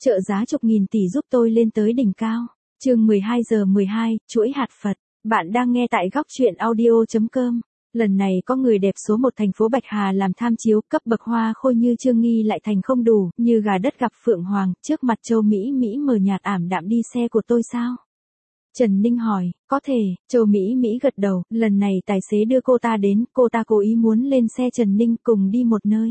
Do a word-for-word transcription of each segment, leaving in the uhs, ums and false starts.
Trợ giá chục nghìn tỷ giúp tôi lên tới đỉnh cao. Chương mười hai giờ mười hai, chuỗi hạt Phật. Bạn đang nghe tại góc truyện audio chấm com. Lần này có người đẹp số một thành phố Bạch Hà làm tham chiếu, cấp bậc hoa khôi như Trương Nghi lại thành không đủ, như gà đất gặp Phượng Hoàng, trước mặt Châu Mỹ Mỹ mờ nhạt ảm đạm đi xe của tôi sao? Trần Ninh hỏi, có thể, Châu Mỹ Mỹ gật đầu, lần này tài xế đưa cô ta đến, cô ta cố ý muốn lên xe Trần Ninh cùng đi một nơi.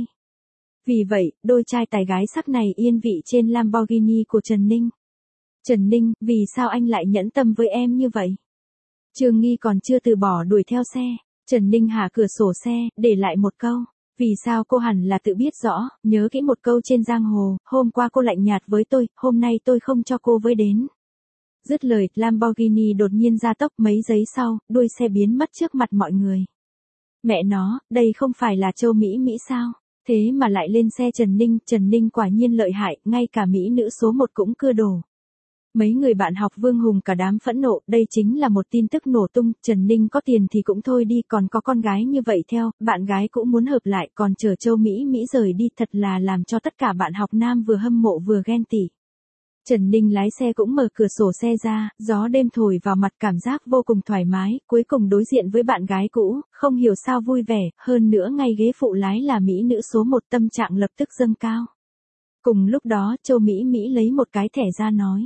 Vì vậy, đôi trai tài gái sắc này yên vị trên Lamborghini của Trần Ninh. Trần Ninh, vì sao anh lại nhẫn tâm với em như vậy? Trương Nghi còn chưa từ bỏ đuổi theo xe. Trần Ninh hạ cửa sổ xe, để lại một câu. Vì sao cô hẳn là tự biết rõ, nhớ kỹ một câu trên giang hồ, hôm qua cô lạnh nhạt với tôi, hôm nay tôi không cho cô với đến. Dứt lời, Lamborghini đột nhiên gia tốc, mấy giây sau, đuôi xe biến mất trước mặt mọi người. Mẹ nó, đây không phải là Châu Mỹ Mỹ sao? Thế mà lại lên xe Trần Ninh, Trần Ninh quả nhiên lợi hại, ngay cả Mỹ nữ số một cũng cưa đổ. Mấy người bạn học Vương Hùng cả đám phẫn nộ, đây chính là một tin tức nổ tung, Trần Ninh có tiền thì cũng thôi đi, còn có con gái như vậy theo, bạn gái cũng muốn hợp lại, còn chờ Châu Mỹ Mỹ rời đi, thật là làm cho tất cả bạn học nam vừa hâm mộ vừa ghen tị. Trần Ninh lái xe cũng mở cửa sổ xe ra, gió đêm thổi vào mặt, cảm giác vô cùng thoải mái, cuối cùng đối diện với bạn gái cũ, không hiểu sao vui vẻ, hơn nữa ngay ghế phụ lái là Mỹ nữ số một, tâm trạng lập tức dâng cao. Cùng lúc đó, Châu Mỹ Mỹ lấy một cái thẻ ra nói.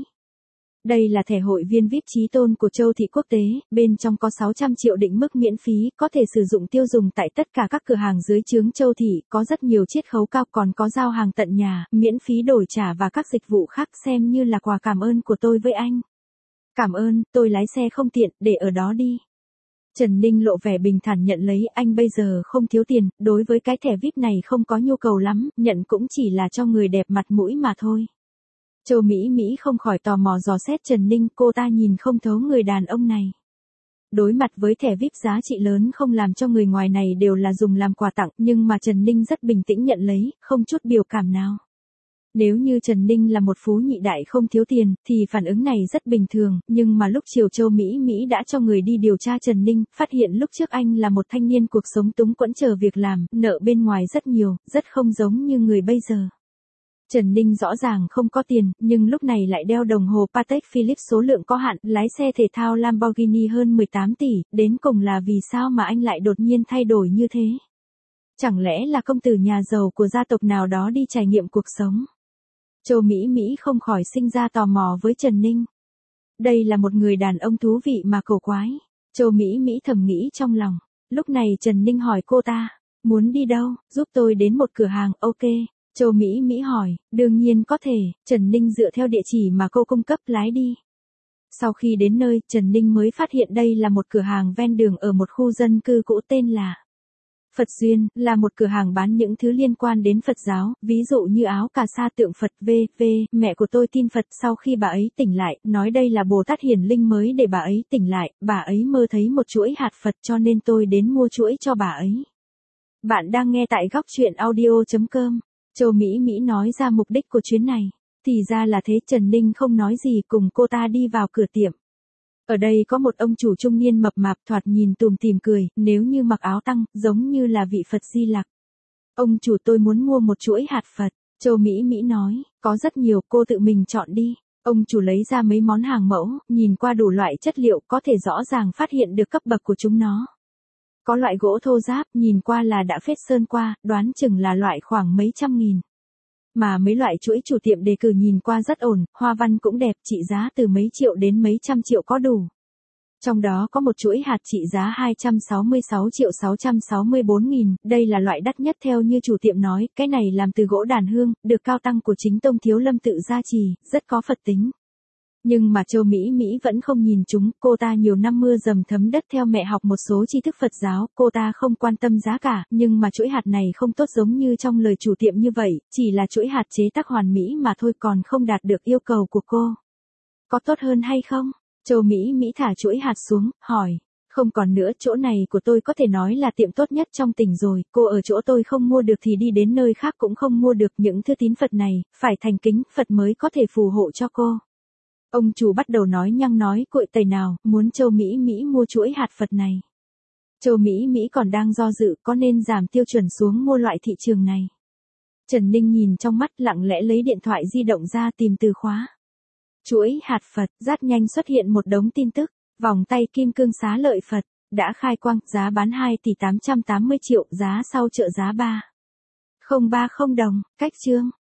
Đây là thẻ hội viên vi ai pi chí tôn của Châu Thị Quốc tế, bên trong có sáu trăm triệu định mức miễn phí, có thể sử dụng tiêu dùng tại tất cả các cửa hàng dưới trướng Châu Thị, có rất nhiều chiết khấu cao, còn có giao hàng tận nhà, miễn phí đổi trả và các dịch vụ khác, xem như là quà cảm ơn của tôi với anh. Cảm ơn, tôi lái xe không tiện, để ở đó đi. Trần Ninh lộ vẻ bình thản nhận lấy, anh bây giờ không thiếu tiền, đối với cái thẻ vi ai pi này không có nhu cầu lắm, nhận cũng chỉ là cho người đẹp mặt mũi mà thôi. Châu Mỹ Mỹ không khỏi tò mò dò xét Trần Ninh, cô ta nhìn không thấu người đàn ông này. Đối mặt với thẻ vi ai pi giá trị lớn không làm cho người ngoài này đều là dùng làm quà tặng, nhưng mà Trần Ninh rất bình tĩnh nhận lấy, không chút biểu cảm nào. Nếu như Trần Ninh là một phú nhị đại không thiếu tiền, thì phản ứng này rất bình thường, nhưng mà lúc chiều Châu Mỹ Mỹ đã cho người đi điều tra Trần Ninh, phát hiện lúc trước anh là một thanh niên cuộc sống túng quẫn chờ việc làm, nợ bên ngoài rất nhiều, rất không giống như người bây giờ. Trần Ninh rõ ràng không có tiền, nhưng lúc này lại đeo đồng hồ Patek Philippe số lượng có hạn, lái xe thể thao Lamborghini hơn mười tám tỷ, đến cùng là vì sao mà anh lại đột nhiên thay đổi như thế? Chẳng lẽ là công tử nhà giàu của gia tộc nào đó đi trải nghiệm cuộc sống? Châu Mỹ Mỹ không khỏi sinh ra tò mò với Trần Ninh. Đây là một người đàn ông thú vị mà cổ quái. Châu Mỹ Mỹ thầm nghĩ trong lòng. Lúc này Trần Ninh hỏi cô ta, muốn đi đâu, giúp tôi đến một cửa hàng, ok. Châu Mỹ Mỹ hỏi, đương nhiên có thể, Trần Ninh dựa theo địa chỉ mà cô cung cấp lái đi. Sau khi đến nơi, Trần Ninh mới phát hiện đây là một cửa hàng ven đường ở một khu dân cư cũ tên là Phật Duyên, là một cửa hàng bán những thứ liên quan đến Phật giáo, ví dụ như áo cà sa tượng Phật vân vân. Mẹ của tôi tin Phật, sau khi bà ấy tỉnh lại, nói đây là Bồ Tát Hiển Linh mới để bà ấy tỉnh lại, bà ấy mơ thấy một chuỗi hạt Phật cho nên tôi đến mua chuỗi cho bà ấy. Bạn đang nghe tại góc truyện audio chấm com. Châu Mỹ Mỹ nói ra mục đích của chuyến này. Thì ra là thế, Trần Ninh không nói gì, cùng cô ta đi vào cửa tiệm. Ở đây có một ông chủ trung niên mập mạp, thoạt nhìn tùm tìm cười, nếu như mặc áo tăng, giống như là vị Phật Di Lặc. Ông chủ, tôi muốn mua một chuỗi hạt Phật. Châu Mỹ Mỹ nói, có rất nhiều, cô tự mình chọn đi. Ông chủ lấy ra mấy món hàng mẫu, nhìn qua đủ loại chất liệu, có thể rõ ràng phát hiện được cấp bậc của chúng nó. Có loại gỗ thô ráp, nhìn qua là đã phết sơn qua, đoán chừng là loại khoảng mấy trăm nghìn. Mà mấy loại chuỗi chủ tiệm đề cử nhìn qua rất ổn, hoa văn cũng đẹp, trị giá từ mấy triệu đến mấy trăm triệu có đủ. Trong đó có một chuỗi hạt trị giá hai trăm sáu mươi sáu triệu sáu trăm sáu mươi bốn nghìn, đây là loại đắt nhất theo như chủ tiệm nói, cái này làm từ gỗ đàn hương, được cao tăng của chính Tông Thiếu Lâm tự gia trì, rất có Phật tính. Nhưng mà Châu Mỹ Mỹ vẫn không nhìn chúng, cô ta nhiều năm mưa dầm thấm đất theo mẹ học một số tri thức Phật giáo, cô ta không quan tâm giá cả, nhưng mà chuỗi hạt này không tốt giống như trong lời chủ tiệm như vậy, chỉ là chuỗi hạt chế tác hoàn mỹ mà thôi, còn không đạt được yêu cầu của cô. Có tốt hơn hay không? Châu Mỹ Mỹ thả chuỗi hạt xuống, hỏi. Không còn nữa, chỗ này của tôi có thể nói là tiệm tốt nhất trong tỉnh rồi, cô ở chỗ tôi không mua được thì đi đến nơi khác cũng không mua được, những thứ tín Phật này, phải thành kính Phật mới có thể phù hộ cho cô. Ông chủ bắt đầu nói nhăng nói cuội tẩy nào, muốn Châu Mỹ Mỹ mua chuỗi hạt Phật này. Châu Mỹ Mỹ còn đang do dự có nên giảm tiêu chuẩn xuống mua loại thị trường này. Trần Ninh nhìn trong mắt lặng lẽ lấy điện thoại di động ra tìm từ khóa. Chuỗi hạt Phật, rất nhanh xuất hiện một đống tin tức. Vòng tay kim cương xá lợi Phật, đã khai quang, giá bán hai tỷ tám trăm tám mươi triệu, giá sau trợ giá ba phẩy không ba không đồng, cách chương.